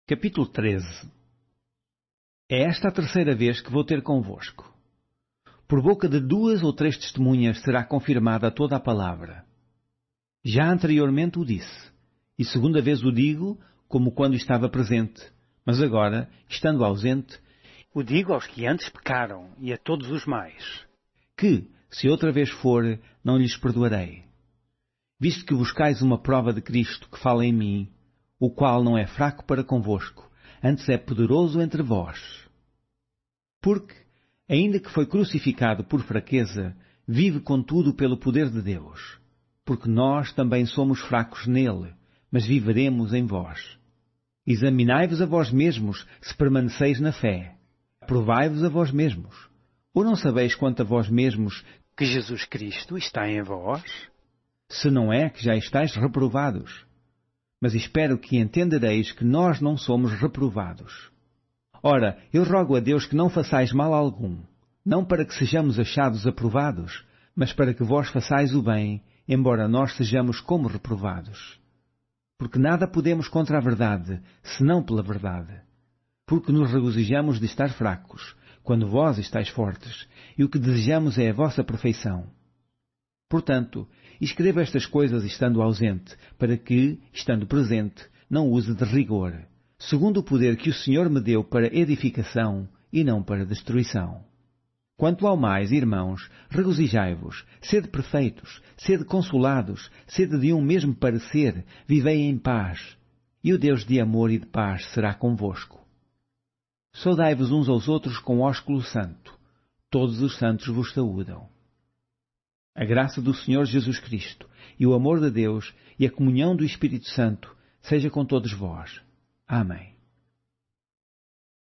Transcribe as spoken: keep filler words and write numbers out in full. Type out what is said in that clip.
Capítulo treze. É esta a terceira vez que vou ter convosco. Por boca de duas ou três testemunhas será confirmada toda a palavra. Já anteriormente o disse, e segunda vez o digo, como quando estava presente, mas agora, estando ausente, o digo aos que antes pecaram e a todos os mais, que, se outra vez for, não lhes perdoarei. Visto que buscais uma prova de Cristo que fala em mim, o qual não é fraco para convosco, antes é poderoso entre vós. Porque, ainda que foi crucificado por fraqueza, vive contudo pelo poder de Deus. Porque nós também somos fracos nele, mas viveremos em vós. Examinai-vos a vós mesmos, se permaneceis na fé. Provai-vos a vós mesmos. Ou não sabeis quanto a vós mesmos que Jesus Cristo está em vós? Se não é que já estáis reprovados. Mas espero que entendereis que nós não somos reprovados. Ora, eu rogo a Deus que não façais mal algum, não para que sejamos achados aprovados, mas para que vós façais o bem, embora nós sejamos como reprovados. Porque nada podemos contra a verdade, senão pela verdade. Porque nos regozijamos de estar fracos, quando vós estáis fortes, e o que desejamos é a vossa perfeição. Portanto, escrevo estas coisas estando ausente, para que, estando presente, não use de rigor, segundo o poder que o Senhor me deu para edificação e não para destruição. Quanto ao mais, irmãos, regozijai-vos, sede perfeitos, sede consolados, sede de um mesmo parecer, vivei em paz, e o Deus de amor e de paz será convosco. Saudai-vos uns aos outros com ósculo santo. Todos os santos vos saúdam. A graça do Senhor Jesus Cristo, e o amor de Deus, e a comunhão do Espírito Santo, seja com todos vós. Amém.